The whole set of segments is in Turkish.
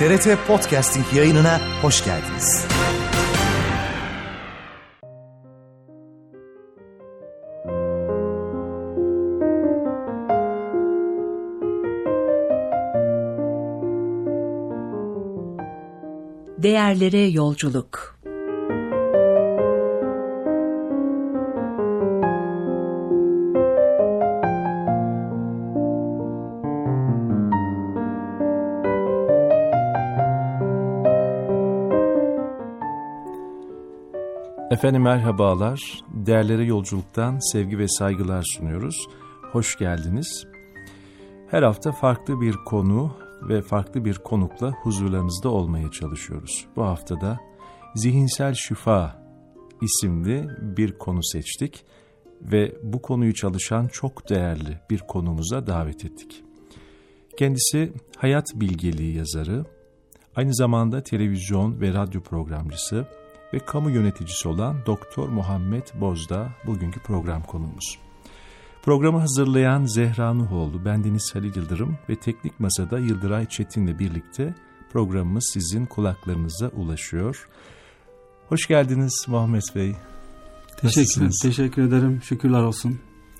TRT Podcasting yayınına hoş geldiniz. Değerlere yolculuk. Efendim merhabalar. Değerlere yolculuktan sevgi ve saygılar sunuyoruz. Hoş geldiniz. Her hafta farklı bir konu ve farklı bir konukla huzurlarınızda olmaya çalışıyoruz. Bu haftada Zihinsel Şifa isimli bir konu seçtik ve bu konuyu çalışan çok değerli bir konuğumuza davet ettik. Kendisi hayat bilgeliği yazarı, aynı zamanda televizyon ve radyo programcısı ve kamu yöneticisi olan Doktor Muhammed Bozdağ bugünkü program konuğumuz. Programı hazırlayan Zehra Nuhoğlu, bendeniz Halil Yıldırım ve teknik masada Yıldıray Çetin'le birlikte programımız sizin kulaklarınıza ulaşıyor. Hoş geldiniz Muhammed Bey. Teşekkür ederim. Şükürler olsun.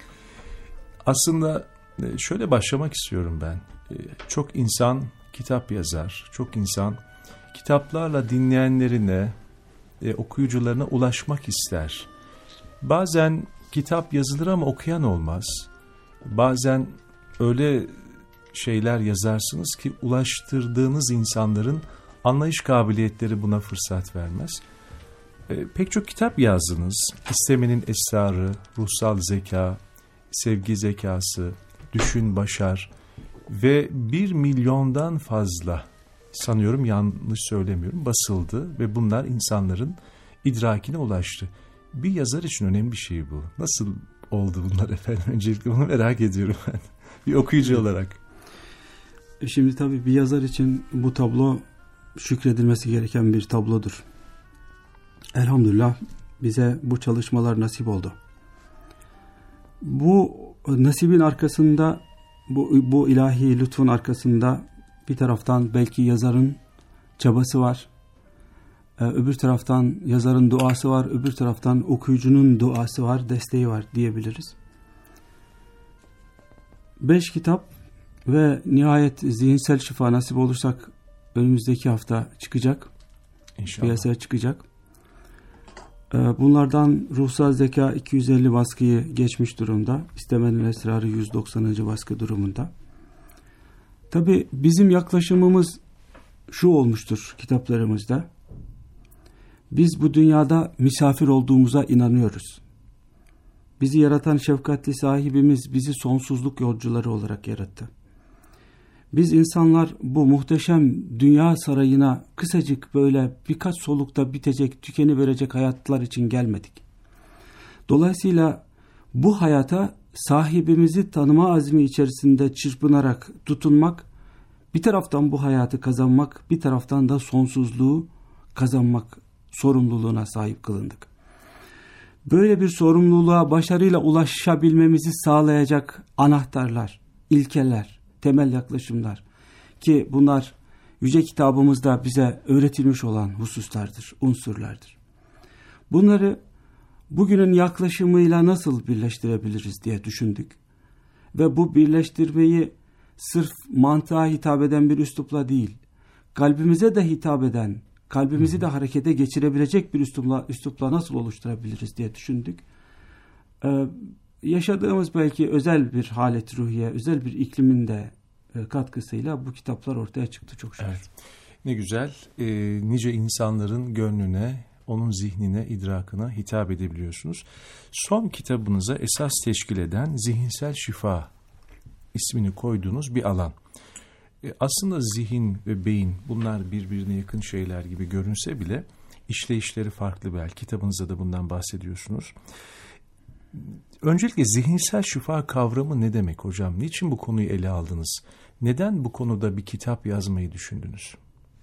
Aslında şöyle başlamak istiyorum ben. Çok insan kitap yazar, çok insan kitaplarla dinleyenlerine, okuyucularına ulaşmak ister. Bazen kitap yazılır ama okuyan olmaz. Bazen öyle şeyler yazarsınız ki ulaştırdığınız insanların anlayış kabiliyetleri buna fırsat vermez. Pek çok kitap yazdınız. İstemenin Esrarı, Ruhsal Zeka, Sevgi Zekası, Düşün Başar ve 1 milyondan fazla, sanıyorum yanlış söylemiyorum, basıldı ve bunlar insanların idrakine ulaştı. Bir yazar için önemli bir şey bu. Nasıl oldu bunlar efendim? Öncelikle bunu merak ediyorum ben. Bir okuyucu olarak. Şimdi tabii bir yazar için bu tablo şükredilmesi gereken bir tablodur. Elhamdülillah bize bu çalışmalar nasip oldu. Bu nasibin arkasında, bu ilahi lütfun arkasında bir taraftan belki yazarın çabası var. Öbür taraftan yazarın duası var. Öbür taraftan okuyucunun duası var, desteği var diyebiliriz. 5 kitap ve nihayet Zihinsel Şifa nasip olursak önümüzdeki hafta çıkacak. İnşallah. Piyasaya çıkacak. Bunlardan Ruhsal Zeka 250 baskıyı geçmiş durumda. İstemenin Esrarı 190. baskı durumunda. Tabii bizim yaklaşımımız şu olmuştur kitaplarımızda. Biz bu dünyada misafir olduğumuza inanıyoruz. Bizi yaratan şefkatli sahibimiz bizi sonsuzluk yolcuları olarak yarattı. Biz insanlar bu muhteşem dünya sarayına kısacık böyle birkaç solukta bitecek, tükeniverecek hayatlar için gelmedik. Dolayısıyla bu hayata sahibimizi tanıma azmi içerisinde çırpınarak tutunmak, bir taraftan bu hayatı kazanmak, bir taraftan da sonsuzluğu kazanmak sorumluluğuna sahip kılındık. Böyle bir sorumluluğa başarıyla ulaşabilmemizi sağlayacak anahtarlar, ilkeler, temel yaklaşımlar ki bunlar yüce kitabımızda bize öğretilmiş olan hususlardır, unsurlardır. Bunları bugünün yaklaşımıyla nasıl birleştirebiliriz diye düşündük. Ve bu birleştirmeyi sırf mantığa hitap eden bir üslupla değil, kalbimize de hitap eden, kalbimizi de harekete geçirebilecek bir üslupla nasıl oluşturabiliriz diye düşündük. Yaşadığımız belki özel bir halet ruhiye, özel bir iklimin de katkısıyla bu kitaplar ortaya çıktı çok şükür. Evet. Ne güzel. Nice insanların gönlüne, onun zihnine, idrakına hitap edebiliyorsunuz. Son kitabınıza esas teşkil eden Zihinsel Şifa ismini koyduğunuz bir alan. Aslında zihin ve beyin, bunlar birbirine yakın şeyler gibi görünse bile işleyişleri farklı belki. Kitabınızda da bundan bahsediyorsunuz. Öncelikle zihinsel şifa kavramı ne demek hocam? Niçin bu konuyu ele aldınız? Neden bu konuda bir kitap yazmayı düşündünüz?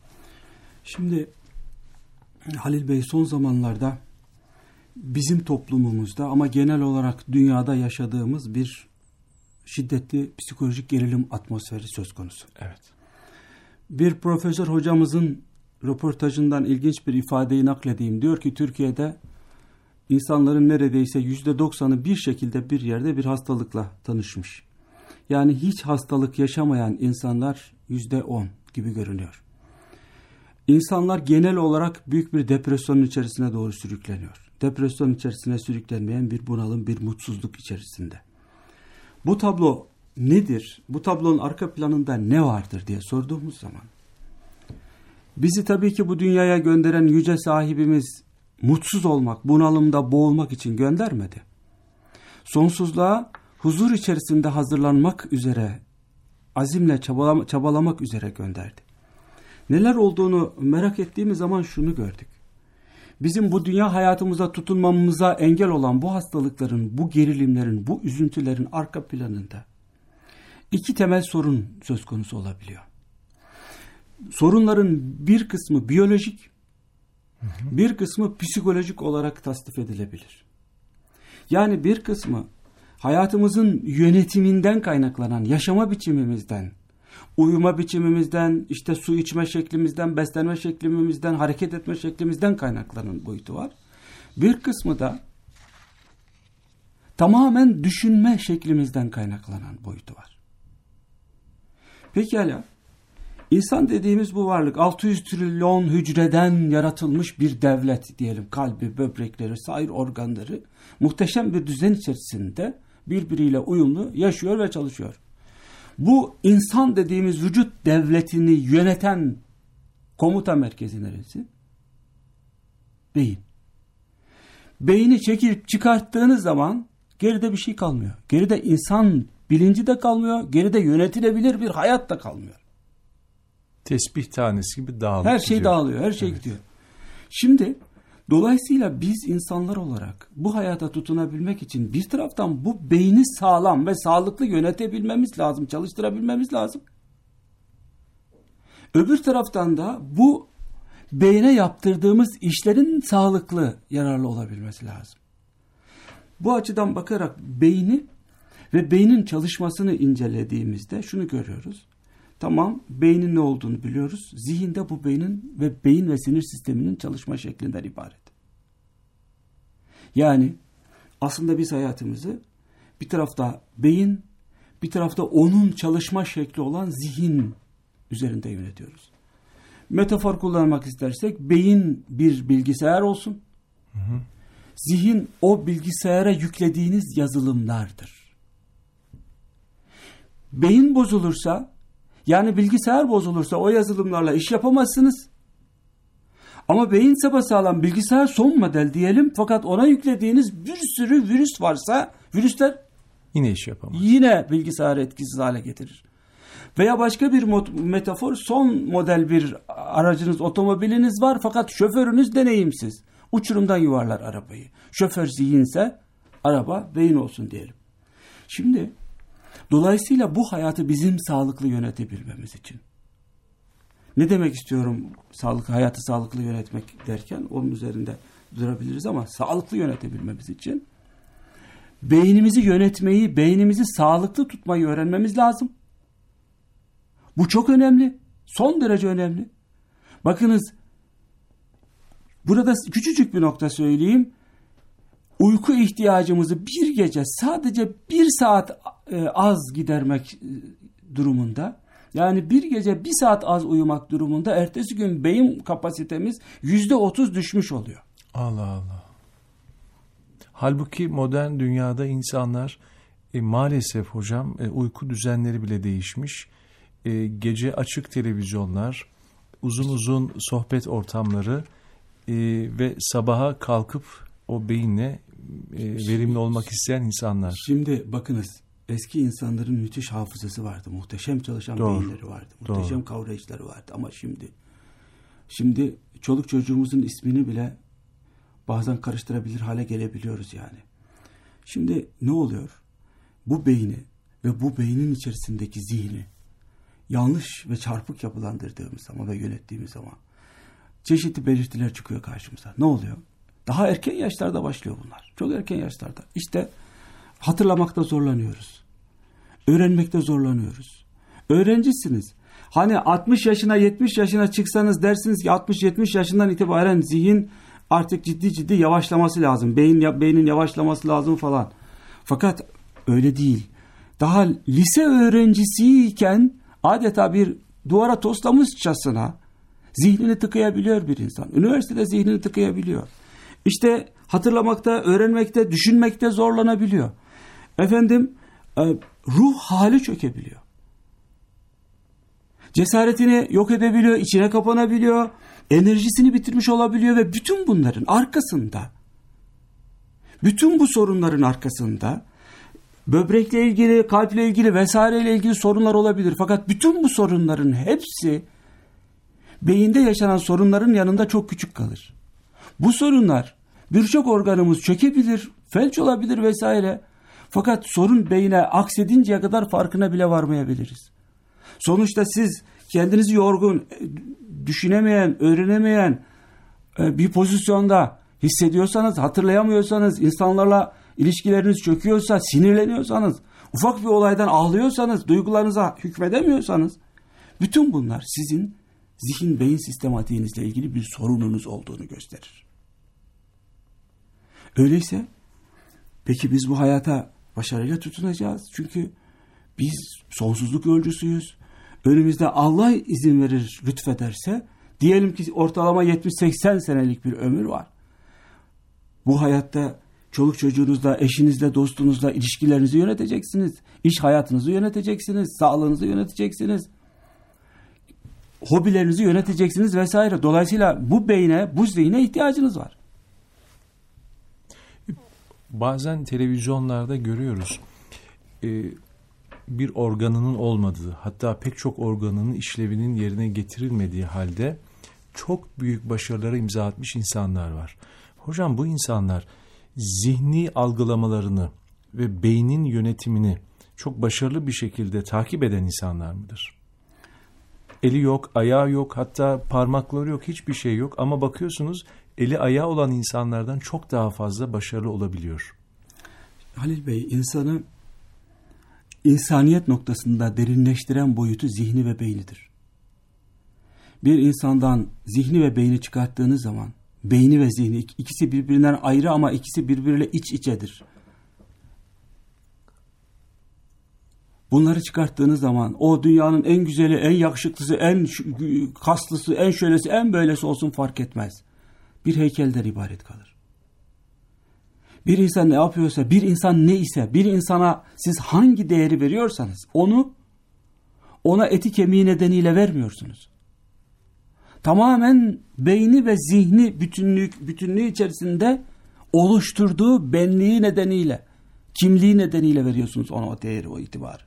Şimdi Halil Bey, son zamanlarda bizim toplumumuzda ama genel olarak dünyada yaşadığımız bir şiddetli psikolojik gerilim atmosferi söz konusu. Evet. bir profesör hocamızın röportajından ilginç bir ifadeyi nakledeyim. Diyor ki Türkiye'de insanların neredeyse %90'ı bir şekilde bir yerde bir hastalıkla tanışmış. Yani hiç hastalık yaşamayan insanlar %10 gibi görünüyor. İnsanlar genel olarak büyük bir depresyonun içerisine doğru sürükleniyor. Depresyon içerisine sürüklenmeyen bir bunalım, bir mutsuzluk içerisinde. Bu tablo nedir? Bu tablonun arka planında ne vardır diye sorduğumuz zaman bizi tabii ki bu dünyaya gönderen yüce sahibimiz mutsuz olmak, bunalımda boğulmak için göndermedi. Sonsuzluğa huzur içerisinde hazırlanmak üzere, azimle çabalamak üzere gönderdi. Neler olduğunu merak ettiğimiz zaman şunu gördük. Bizim bu dünya hayatımıza tutunmamıza engel olan bu hastalıkların, bu gerilimlerin, bu üzüntülerin arka planında iki temel sorun söz konusu olabiliyor. Sorunların bir kısmı biyolojik, bir kısmı psikolojik olarak tasnif edilebilir. Yani bir kısmı hayatımızın yönetiminden kaynaklanan, yaşama biçimimizden, uyuma biçimimizden, işte su içme şeklimizden, beslenme şeklimizden, hareket etme şeklimizden kaynaklanan boyutu var. Bir kısmı da tamamen düşünme şeklimizden kaynaklanan boyutu var. Pekala, insan dediğimiz bu varlık 600 trilyon hücreden yaratılmış bir devlet diyelim. Kalbi, böbrekleri, sair organları muhteşem bir düzen içerisinde birbiriyle uyumlu yaşıyor ve çalışıyor. Bu insan dediğimiz vücut devletini yöneten komuta merkezi neresi? Beyin. Beyni çekip çıkarttığınız zaman geride bir şey kalmıyor. Geride insan bilinci de kalmıyor. Geride yönetilebilir bir hayat da kalmıyor. Tesbih tanesi gibi dağılıp her şey gidiyor. dağılıyor, her şey gidiyor. Şimdi dolayısıyla biz insanlar olarak bu hayata tutunabilmek için bir taraftan bu beyni sağlam ve sağlıklı yönetebilmemiz lazım, çalıştırabilmemiz lazım. Öbür taraftan da bu beyne yaptırdığımız işlerin sağlıklı, yararlı olabilmesi lazım. Bu açıdan bakarak beyni ve beynin çalışmasını incelediğimizde şunu görüyoruz. Tamam, beynin ne olduğunu biliyoruz. Zihinde bu beynin ve beyin ve sinir sisteminin çalışma şeklinden ibaret. Yani aslında biz hayatımızı bir tarafta beyin, bir tarafta onun çalışma şekli olan zihin üzerinde yönetiyoruz. Metafor kullanmak istersek beyin bir bilgisayar olsun. Zihin o bilgisayara yüklediğiniz yazılımlardır. Beyin bozulursa, yani bilgisayar bozulursa o yazılımlarla iş yapamazsınız. Ama beyin sapasağlam, bilgisayar son model diyelim, fakat ona yüklediğiniz bir sürü virüs varsa virüsler yine iş yapamaz. Yine bilgisayarı etkisiz hale getirir. Veya başka bir metafor, son model bir aracınız, otomobiliniz var fakat şoförünüz deneyimsiz. Uçurumdan yuvarlar arabayı. Şoför zihinse araba beyin olsun diyelim. Şimdi dolayısıyla bu hayatı bizim sağlıklı yönetebilmemiz için. Ne demek istiyorum hayatı sağlıklı yönetmek derken onun üzerinde durabiliriz ama sağlıklı yönetebilmemiz için beynimizi yönetmeyi, beynimizi sağlıklı tutmayı öğrenmemiz lazım. Bu çok önemli. Son derece önemli. Bakınız, burada küçücük bir nokta söyleyeyim. Uyku ihtiyacımızı bir gece sadece 1 saat az gidermek durumunda, yani bir gece 1 saat az uyumak durumunda ertesi gün beyin kapasitemiz %30 düşmüş oluyor. Allah Allah. Halbuki modern dünyada insanlar maalesef hocam uyku düzenleri bile değişmiş. Gece açık televizyonlar, uzun uzun sohbet ortamları ve sabaha kalkıp o beyinle verimli olmak isteyen insanlar. Şimdi bakınız, eski insanların müthiş hafızası vardı. Muhteşem çalışan beyinleri vardı. Muhteşem kavrayışları vardı. Ama şimdi çoluk çocuğumuzun ismini bile bazen karıştırabilir hale gelebiliyoruz yani. Şimdi ne oluyor? Bu beyni ve bu beynin içerisindeki zihni yanlış ve çarpık yapılandırdığımız zaman ve yönettiğimiz zaman çeşitli belirtiler çıkıyor karşımıza. Ne oluyor? Daha erken yaşlarda başlıyor bunlar. Çok erken yaşlarda. İşte hatırlamakta zorlanıyoruz. Öğrenmekte zorlanıyoruz. Öğrencisiniz. Hani 60 yaşına 70 yaşına çıksanız dersiniz ki 60-70 yaşından itibaren zihin artık ciddi yavaşlaması lazım. Beynin yavaşlaması lazım falan. Fakat öyle değil. Daha lise öğrencisiyken adeta bir duvara toslamışçasına zihnini tıkayabiliyor bir insan. Üniversitede zihnini tıkayabiliyor. İşte hatırlamakta, öğrenmekte, düşünmekte zorlanabiliyor. Ruh hali çökebiliyor. Cesaretini yok edebiliyor, içine kapanabiliyor, enerjisini bitirmiş olabiliyor ve bütün bunların arkasında, bütün bu sorunların arkasında böbrekle ilgili, kalple ilgili vesaireyle ilgili sorunlar olabilir. Fakat bütün bu sorunların hepsi beyinde yaşanan sorunların yanında çok küçük kalır. Bu sorunlar birçok organımız çökebilir, felç olabilir vesaire. Fakat sorun beyine aksedinceye kadar farkına bile varmayabiliriz. Sonuçta siz kendinizi yorgun, düşünemeyen, öğrenemeyen bir pozisyonda hissediyorsanız, hatırlayamıyorsanız, insanlarla ilişkileriniz çöküyorsa, sinirleniyorsanız, ufak bir olaydan ağlıyorsanız, duygularınıza hükmedemiyorsanız, bütün bunlar sizin zihin beyin sistematiğinizle ilgili bir sorununuz olduğunu gösterir. Öyleyse peki biz bu hayata başarıyla tutunacağız. Çünkü biz sonsuzluk yolcusuyuz. Önümüzde Allah izin verir, lütfederse, diyelim ki ortalama 70-80 senelik bir ömür var. Bu hayatta çoluk çocuğunuzla, eşinizle, dostunuzla ilişkilerinizi yöneteceksiniz. İş hayatınızı yöneteceksiniz. Sağlığınızı yöneteceksiniz. Hobilerinizi yöneteceksiniz vesaire. Dolayısıyla bu beyne, bu zihne ihtiyacınız var. Bazen televizyonlarda görüyoruz. Bir organının olmadığı, hatta pek çok organının işlevinin yerine getirilmediği halde çok büyük başarılara imza atmış insanlar var. Hocam bu insanlar zihni algılamalarını ve beynin yönetimini çok başarılı bir şekilde takip eden insanlar mıdır? Eli yok, ayağı yok, hatta parmakları yok, hiçbir şey yok ama bakıyorsunuz eli ayağı olan insanlardan çok daha fazla başarılı olabiliyor. Halil Bey, insanı insaniyet noktasında derinleştiren boyutu zihni ve beynidir. Bir insandan zihni ve beyni çıkarttığınız zaman, beyni ve zihni ikisi birbirinden ayrı ama ikisi birbiriyle iç içedir. Bunları çıkarttığınız zaman o dünyanın en güzeli, en yakışıklısı, en kaslısı, en şöylesi, en böylesi olsun fark etmez. Bir heykelden ibaret kalır. Bir insan ne yapıyorsa, bir insan ne ise, bir insana siz hangi değeri veriyorsanız ona eti kemiği nedeniyle vermiyorsunuz. Tamamen beyni ve zihni bütünlüğü içerisinde oluşturduğu benliği nedeniyle, kimliği nedeniyle veriyorsunuz ona o değeri, o itibarı.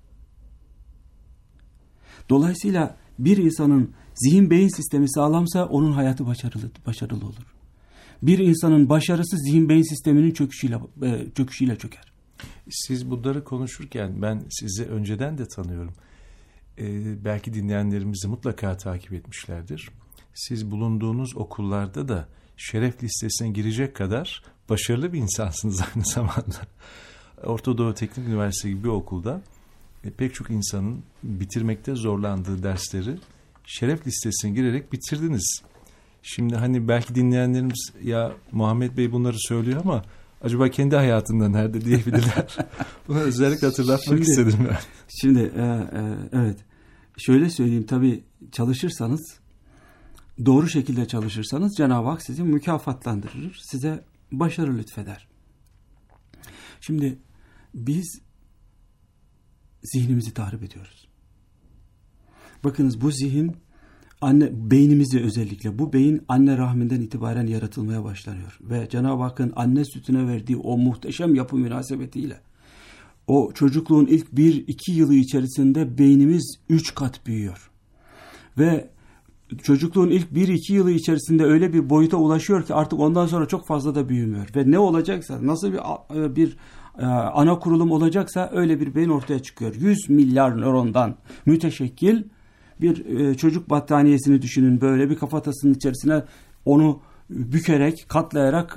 Dolayısıyla bir insanın zihin beyin sistemi sağlamsa onun hayatı başarılı olur. Bir insanın başarısı zihin beyin sisteminin çöküşüyle çöker. Siz bunları konuşurken ben sizi önceden de tanıyorum. Belki dinleyenlerimizi mutlaka takip etmişlerdir. Siz bulunduğunuz okullarda da şeref listesine girecek kadar başarılı bir insansınız aynı zamanda. Orta Doğu Teknik Üniversitesi gibi bir okulda pek çok insanın bitirmekte zorlandığı dersleri şeref listesine girerek bitirdiniz. Şimdi hani belki dinleyenlerimiz ya Muhammed Bey bunları söylüyor ama acaba kendi hayatında nerede diyebilirler. Bunu özellikle hatırlatmak istedim ben. Şimdi evet. Şöyle söyleyeyim, tabii çalışırsanız, doğru şekilde çalışırsanız Cenab-ı Hak sizi mükafatlandırır, size başarı lütfeder. Şimdi biz zihnimizi tahrip ediyoruz. Bakınız bu zihin beynimizi özellikle, bu beyin anne rahminden itibaren yaratılmaya başlanıyor. Ve Cenab-ı Hakk'ın anne sütüne verdiği o muhteşem yapı münasebetiyle o çocukluğun ilk 1-2 yılı içerisinde beynimiz 3 kat büyüyor. Ve çocukluğun ilk 1-2 yılı içerisinde öyle bir boyuta ulaşıyor ki artık ondan sonra çok fazla da büyümüyor. Ve ne olacaksa, nasıl bir ana kurulum olacaksa öyle bir beyin ortaya çıkıyor. 100 milyar nörondan müteşekkil bir çocuk battaniyesini düşünün, böyle bir kafatasının içerisine onu bükerek, katlayarak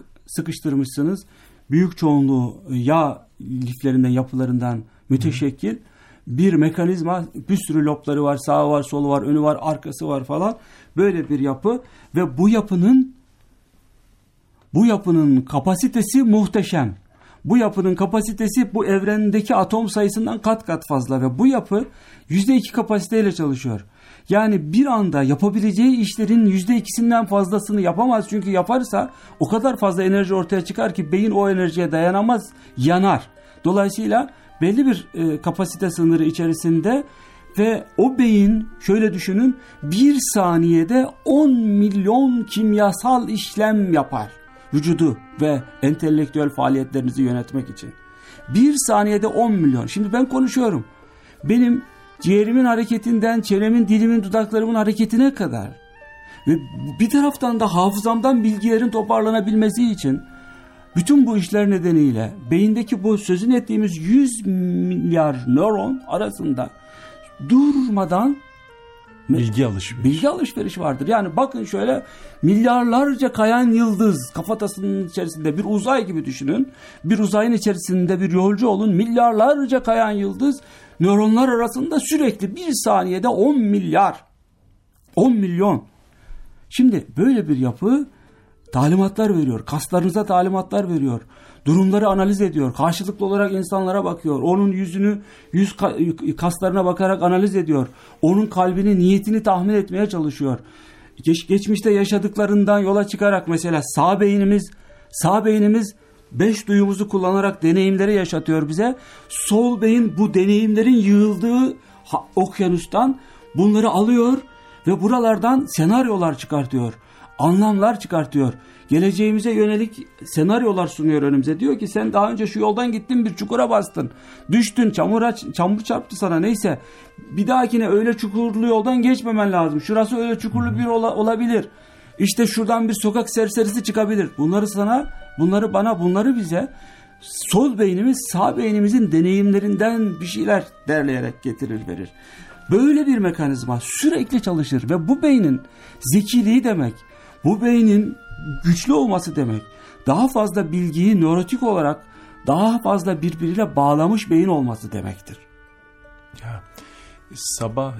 sıkıştırmışsınız. Büyük çoğunluğu yağ liflerinden, yapılarından müteşekkil bir mekanizma, bir sürü lobları var, sağı var, solu var, önü var, arkası var falan. Böyle bir yapı ve bu yapının kapasitesi muhteşem. Bu yapının kapasitesi bu evrendeki atom sayısından kat kat fazla ve bu yapı %2 kapasiteyle çalışıyor. Yani bir anda yapabileceği işlerin %2'sinden fazlasını yapamaz. Çünkü yaparsa o kadar fazla enerji ortaya çıkar ki beyin o enerjiye dayanamaz, yanar. Dolayısıyla belli bir kapasite sınırı içerisinde ve o beyin, şöyle düşünün, bir saniyede 10 milyon kimyasal işlem yapar. Vücudu ve entelektüel faaliyetlerinizi yönetmek için. Bir saniyede 10 milyon. Şimdi ben konuşuyorum. Benim ciğerimin hareketinden, çenemin, dilimin, dudaklarımın hareketine kadar ve bir taraftan da hafızamdan bilgilerin toparlanabilmesi için bütün bu işler nedeniyle beyindeki bu sözünü ettiğimiz 100 milyar nöron arasında durmadan bilgi alışverişi vardır. Yani bakın şöyle, milyarlarca kayan yıldız kafatasının içerisinde, bir uzay gibi düşünün. Bir uzayın içerisinde bir yolcu olun. Milyarlarca kayan yıldız nöronlar arasında sürekli bir saniyede 10 milyon. Şimdi böyle bir yapı talimatlar veriyor. Kaslarınıza talimatlar veriyor. Durumları analiz ediyor. Karşılıklı olarak insanlara bakıyor. Onun yüzünü, kaslarına bakarak analiz ediyor. Onun kalbini, niyetini tahmin etmeye çalışıyor. Geçmişte yaşadıklarından yola çıkarak mesela sağ beynimiz 5 duyumuzu kullanarak deneyimleri yaşatıyor bize. Sol beyin bu deneyimlerin yığıldığı okyanustan bunları alıyor ve buralardan senaryolar çıkartıyor. Anlamlar çıkartıyor. Geleceğimize yönelik senaryolar sunuyor önümüze. Diyor ki sen daha önce şu yoldan gittin, bir çukura bastın. Düştün, çamur çarptı sana, neyse. Bir dahakine öyle çukurlu yoldan geçmemen lazım. Şurası öyle çukurlu bir olabilir. İşte şuradan bir sokak serserisi çıkabilir. Bunları bize sol beynimiz sağ beynimizin deneyimlerinden bir şeyler derleyerek getirir, verir. Böyle bir mekanizma sürekli çalışır ve bu beynin zekiliği demek, bu beynin güçlü olması demek, daha fazla bilgiyi nörotik olarak daha fazla birbiriyle bağlamış beyin olması demektir. Ya, sabah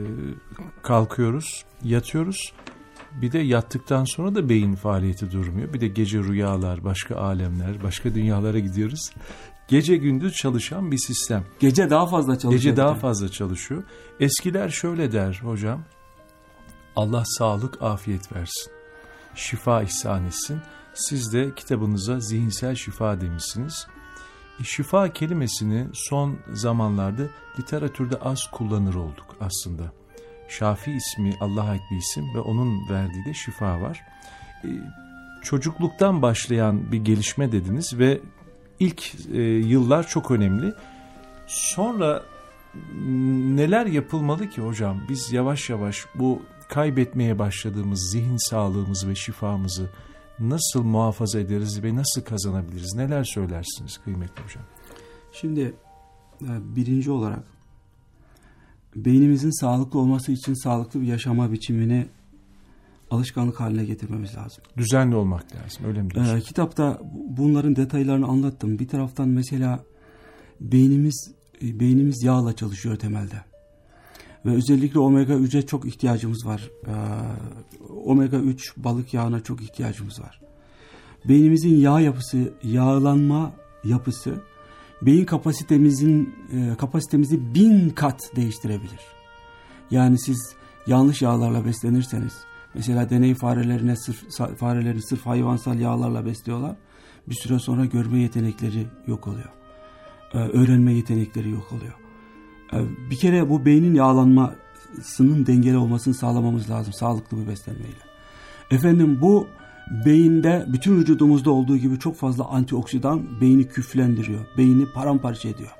kalkıyoruz, yatıyoruz. Bir de yattıktan sonra da beyin faaliyeti durmuyor. Bir de gece rüyalar, başka alemler, başka dünyalara gidiyoruz. Gece gündüz çalışan bir sistem. Gece daha fazla çalışıyor. Eskiler şöyle der hocam. Allah sağlık, afiyet versin. Şifa ihsan etsin. Siz de kitabınıza zihinsel şifa demişsiniz. Şifa kelimesini son zamanlarda literatürde az kullanır olduk aslında. Şafi ismi Allah'a ait bir isim ve onun verdiği de şifa var. Çocukluktan başlayan bir gelişme dediniz ve ilk yıllar çok önemli. Sonra neler yapılmalı ki hocam? Biz yavaş yavaş bu kaybetmeye başladığımız zihin sağlığımızı ve şifamızı nasıl muhafaza ederiz ve nasıl kazanabiliriz? Neler söylersiniz kıymetli hocam? Şimdi birinci olarak beynimizin sağlıklı olması için sağlıklı bir yaşama biçimini alışkanlık haline getirmemiz lazım. Düzenli olmak lazım, öyle mi diyorsun? Kitapta bunların detaylarını anlattım. Bir taraftan mesela beynimiz yağla çalışıyor temelde. Ve özellikle omega 3'e çok ihtiyacımız var. Omega 3 balık yağına çok ihtiyacımız var. Beynimizin yağlanma yapısı beyin kapasitemizi 1000 kat değiştirebilir. Yani siz yanlış yağlarla beslenirseniz, mesela deney farelerini sırf hayvansal yağlarla besliyorlar. Bir süre sonra görme yetenekleri yok oluyor. Öğrenme yetenekleri yok oluyor. Bir kere bu beynin yağlanmasının dengeli olmasını sağlamamız lazım sağlıklı bir beslenmeyle. Efendim, bu beyinde bütün vücudumuzda olduğu gibi çok fazla antioksidan beyni küflendiriyor. Beyni paramparça ediyor.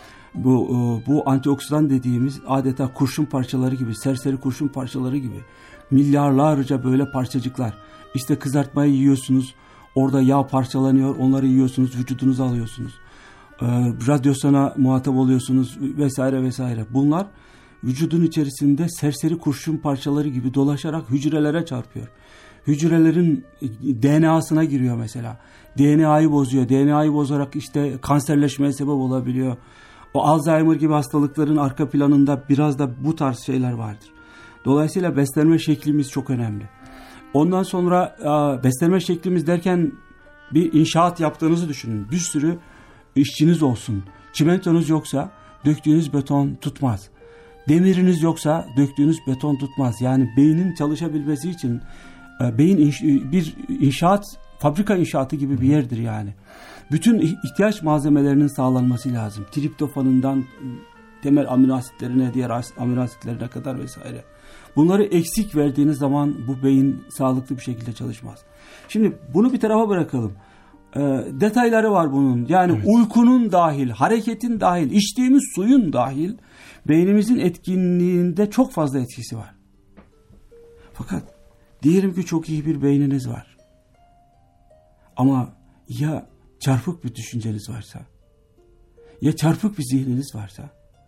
Bu antioksidan dediğimiz adeta kurşun parçaları gibi, serseri kurşun parçaları gibi milyarlarca böyle parçacıklar. İşte kızartmayı yiyorsunuz, orada yağ parçalanıyor, onları yiyorsunuz, vücudunuza alıyorsunuz. Radyasyona muhatap oluyorsunuz vesaire vesaire. Bunlar vücudun içerisinde serseri kurşun parçaları gibi dolaşarak hücrelere çarpıyor. Hücrelerin DNA'sına giriyor mesela. DNA'yı bozuyor. DNA'yı bozarak işte kanserleşmeye sebep olabiliyor. O Alzheimer gibi hastalıkların arka planında biraz da bu tarz şeyler vardır. Dolayısıyla beslenme şeklimiz çok önemli. Ondan sonra beslenme şeklimiz derken bir inşaat yaptığınızı düşünün. Bir sürü işçiniz olsun. Çimentonuz yoksa döktüğünüz beton tutmaz. Demiriniz yoksa döktüğünüz beton tutmaz. Yani beynin çalışabilmesi için beyin bir inşaat, fabrika inşaatı gibi bir yerdir yani. Bütün ihtiyaç malzemelerinin sağlanması lazım. Triptofanından temel amino asitlerine, diğer amino asitlerine kadar vesaire. Bunları eksik verdiğiniz zaman bu beyin sağlıklı bir şekilde çalışmaz. Şimdi bunu bir tarafa bırakalım. Detayları var bunun. Yani evet. Uykunun dahil, hareketin dahil, içtiğimiz suyun dahil beynimizin etkinliğinde çok fazla etkisi var. Fakat diyelim ki çok iyi bir beyniniz var. Ama ya çarpık bir düşünceniz varsa, ya çarpık bir zihniniz varsa.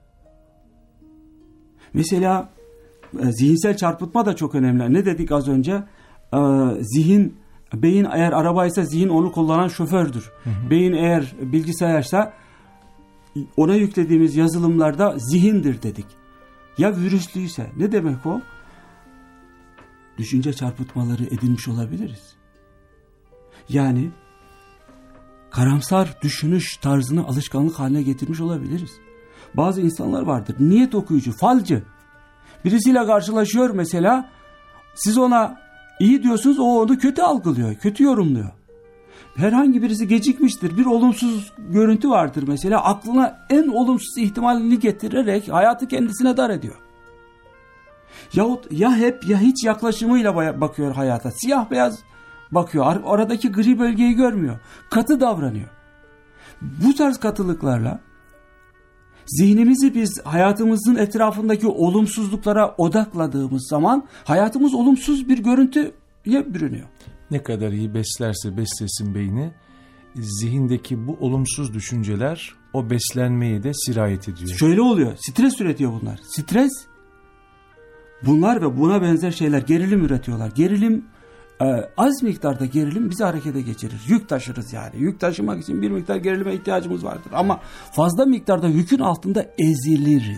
Mesela zihinsel çarpıtma da çok önemli. Ne dedik az önce? Beyin eğer arabaysa zihin onu kullanan şofördür. Hı hı. Beyin eğer bilgisayarsa ona yüklediğimiz yazılımlarda zihindir dedik. Ya virüslüyse ne demek o? Düşünce çarpıtmaları edinmiş olabiliriz. Yani karamsar düşünüş tarzını alışkanlık haline getirmiş olabiliriz. Bazı insanlar vardır. Niyet okuyucu, falcı. Birisiyle karşılaşıyor mesela. Siz ona iyi diyorsunuz, o onu kötü algılıyor, kötü yorumluyor. Herhangi birisi gecikmiştir. Bir olumsuz görüntü vardır mesela. Aklına en olumsuz ihtimalini getirerek hayatı kendisine dar ediyor. Yahut ya hep ya hiç yaklaşımıyla bakıyor hayata. Siyah beyaz bakıyor. Aradaki gri bölgeyi görmüyor. Katı davranıyor. Bu tarz katılıklarla zihnimizi biz hayatımızın etrafındaki olumsuzluklara odakladığımız zaman hayatımız olumsuz bir görüntüye bürünüyor. Ne kadar iyi beslerse beslesin beyni, zihindeki bu olumsuz düşünceler o beslenmeyi de sirayet ediyor. Şöyle oluyor, stres üretiyor bunlar. Stres, bunlar ve buna benzer şeyler gerilim üretiyorlar. Gerilim, az miktarda gerilim bizi harekete geçirir. Yük taşırız yani. Yük taşımak için bir miktar gerilime ihtiyacımız vardır. Ama fazla miktarda yükün altında eziliriz.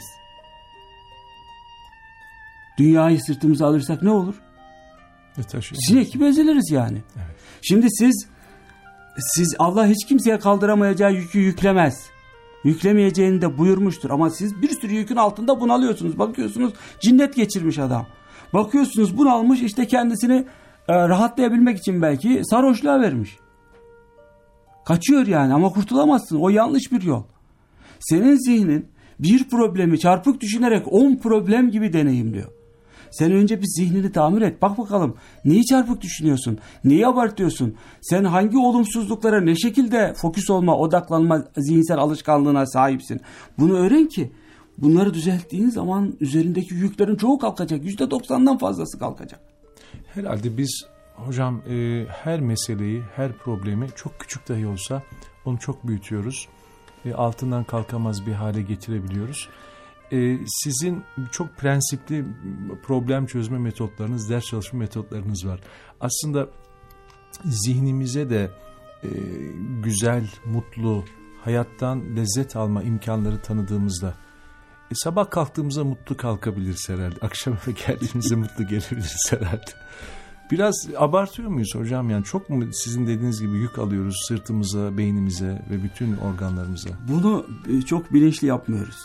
Dünyayı sırtımıza alırsak ne olur? Sinek gibi eziliriz yani. Evet. Şimdi siz Allah hiç kimseye kaldıramayacağı yükü yüklemez. Yüklemeyeceğini de buyurmuştur. Ama siz bir sürü yükün altında bunalıyorsunuz. Bakıyorsunuz cinnet geçirmiş adam. Bakıyorsunuz bunalmış, işte kendisini rahatlayabilmek için belki sarhoşluğa vermiş. Kaçıyor yani ama kurtulamazsın. O yanlış bir yol. Senin zihnin bir problemi çarpık düşünerek 10 problem gibi deneyimliyor. Sen önce bir zihnini tamir et. Bak bakalım neyi çarpık düşünüyorsun? Neyi abartıyorsun? Sen hangi olumsuzluklara ne şekilde fokus olma, odaklanma zihinsel alışkanlığına sahipsin? Bunu öğren ki bunları düzelttiğin zaman üzerindeki yüklerin çoğu kalkacak. %90'dan fazlası kalkacak. Herhalde biz hocam her meseleyi, her problemi çok küçük dahi olsa onu çok büyütüyoruz. Altından kalkamaz bir hale getirebiliyoruz. Sizin çok prensipli problem çözme metotlarınız, ders çalışma metotlarınız var. Aslında zihnimize de güzel, mutlu, hayattan lezzet alma imkanları tanıdığımızda sabah kalktığımızda mutlu kalkabiliriz herhalde. Akşam eve geldiğimizde mutlu gelebiliriz herhalde. Biraz abartıyor muyuz hocam? Yani çok mu sizin dediğiniz gibi yük alıyoruz sırtımıza, beynimize ve bütün organlarımıza? Bunu çok bilinçli yapmıyoruz.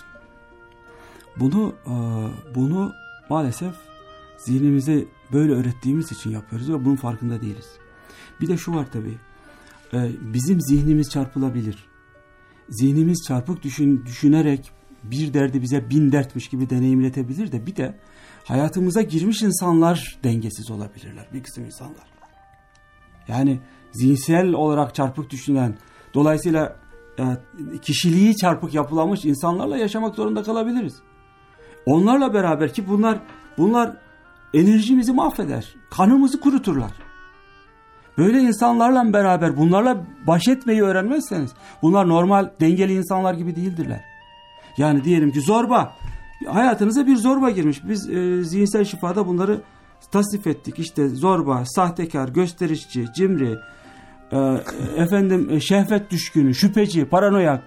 Bunu maalesef zihnimize böyle öğrettiğimiz için yapıyoruz ve bunun farkında değiliz. Bir de şu var tabii. Bizim zihnimiz çarpılabilir. Zihnimiz çarpık düşünerek bir derdi bize 1000 dertmiş gibi deneyimletebilir de bir de hayatımıza girmiş insanlar dengesiz olabilirler. Bir kısım insanlar. Yani zihinsel olarak çarpık düşünen, dolayısıyla kişiliği çarpık yapılamış insanlarla yaşamak zorunda kalabiliriz. Onlarla beraber ki bunlar enerjimizi mahveder. Kanımızı kuruturlar. Böyle insanlarla beraber bunlarla baş etmeyi öğrenmezseniz, bunlar normal dengeli insanlar gibi değildirler. Yani diyelim ki zorba, hayatınıza bir zorba girmiş. Biz zihinsel şifada bunları tasnif ettik. İşte zorba, sahtekar, gösterişçi, cimri, şehvet düşkünü, şüpheci, paranoyak.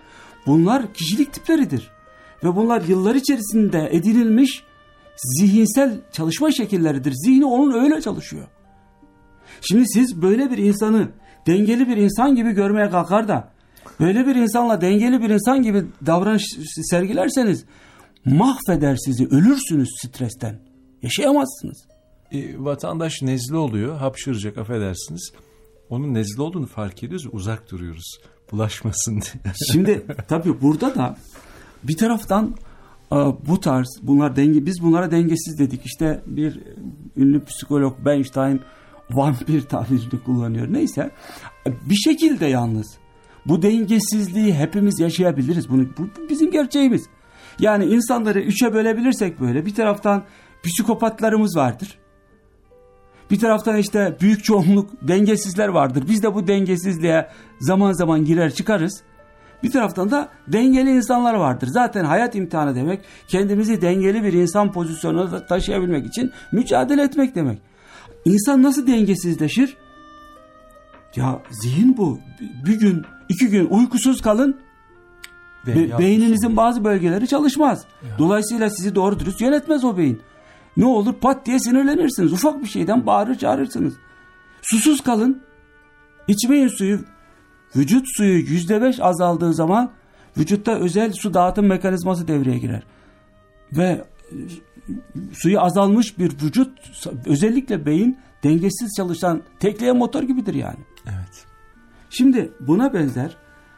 Bunlar kişilik tipleridir. Ve bunlar yıllar içerisinde edinilmiş zihinsel çalışma şekilleridir. Zihni onun öyle çalışıyor. Şimdi siz böyle bir insanı dengeli bir insan gibi görmeye kalkar da böyle bir insanla dengeli bir insan gibi davranış sergilerseniz mahveder sizi, ölürsünüz stresten. Yaşayamazsınız. Vatandaş nezle oluyor, hapşıracak, affedersiniz. Onun nezle olduğunu fark ediyoruz, uzak duruyoruz. Bulaşmasın diye. Şimdi tabii burada da bir taraftan bu tarz, bunlar biz bunlara dengesiz dedik. İşte bir ünlü psikolog Bernstein vampir tabirini kullanıyor. Neyse, bir şekilde yalnız bu dengesizliği hepimiz yaşayabiliriz. Bu bizim gerçeğimiz. Yani insanları 3'e bölebilirsek böyle, bir taraftan psikopatlarımız vardır. Bir taraftan işte büyük çoğunluk dengesizler vardır. Biz de bu dengesizliğe zaman zaman girer çıkarız. Bir taraftan da dengeli insanlar vardır. Zaten hayat imtihanı demek, kendimizi dengeli bir insan pozisyonuna taşıyabilmek için mücadele etmek demek. İnsan nasıl dengesizleşir? Ya zihin bu. Bir gün, 2 gün uykusuz kalın, beyninizin bazı bölgeleri çalışmaz. Ya. Dolayısıyla sizi doğru dürüst yönetmez o beyin. Ne olur, pat diye sinirlenirsiniz. Ufak bir şeyden bağırır çağırırsınız. Susuz kalın, içmeyin suyu. Vücut suyu %5 azaldığı zaman vücutta özel su dağıtım mekanizması devreye girer. Ve suyu azalmış bir vücut, özellikle beyin dengesiz çalışan tekleyen motor gibidir yani. Evet. Şimdi buna benzer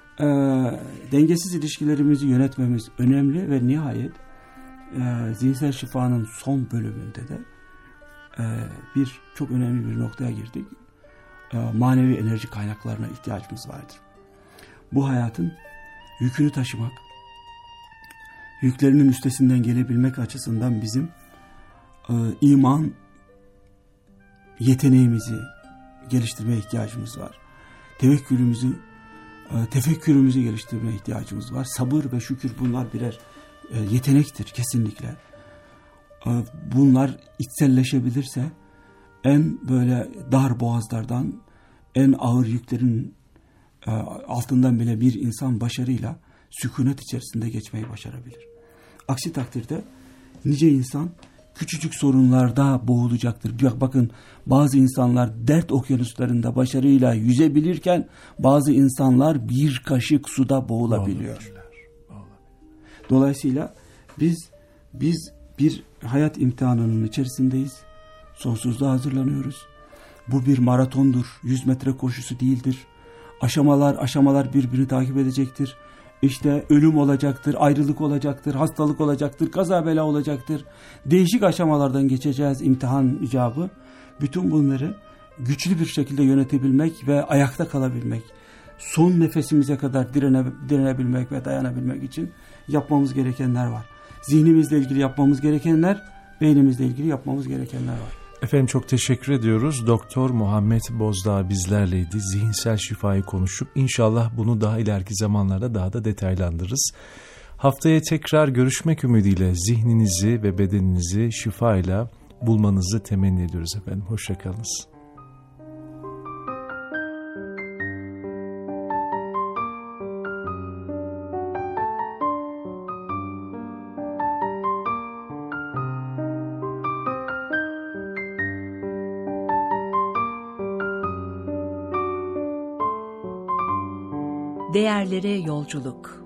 dengesiz ilişkilerimizi yönetmemiz önemli ve nihayet zihinsel şifanın son bölümünde de bir çok önemli bir noktaya girdik. Manevi enerji kaynaklarına ihtiyacımız vardır. Bu hayatın yükünü taşımak, yüklerinin üstesinden gelebilmek açısından bizim iman yeteneğimizi geliştirmeye ihtiyacımız var. Tefekkürümüzü geliştirmeye ihtiyacımız var. Sabır ve şükür, bunlar birer yetenektir kesinlikle. Bunlar içselleşebilirse en böyle dar boğazlardan, en ağır yüklerin altından bile bir insan başarıyla sükunet içerisinde geçmeyi başarabilir. Aksi takdirde nice insan küçücük sorunlarda boğulacaktır. Bakın, bazı insanlar dert okyanuslarında başarıyla yüzebilirken bazı insanlar bir kaşık suda boğulabiliyor. Dolayısıyla biz bir hayat imtihanının içerisindeyiz. Sonsuzluğa hazırlanıyoruz. Bu bir maratondur. 100 metre koşusu değildir. Aşamalar birbirini takip edecektir. İşte ölüm olacaktır, ayrılık olacaktır, hastalık olacaktır, kaza bela olacaktır. Değişik aşamalardan geçeceğiz, imtihan icabı. Bütün bunları güçlü bir şekilde yönetebilmek ve ayakta kalabilmek, son nefesimize kadar direnebilmek ve dayanabilmek için yapmamız gerekenler var. Zihnimizle ilgili yapmamız gerekenler, beynimizle ilgili yapmamız gerekenler var. Efendim, çok teşekkür ediyoruz. Doktor Muhammed Bozdağ bizlerleydi. Zihinsel şifayı konuştuk. İnşallah bunu daha ileriki zamanlarda daha da detaylandırırız. Haftaya tekrar görüşmek ümidiyle zihninizi ve bedeninizi şifayla bulmanızı temenni ediyoruz efendim. Hoşça kalınız. Değerlere yolculuk.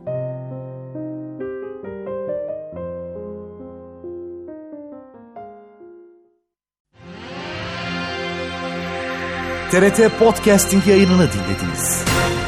TRT Podcasting yayınını dinlediniz.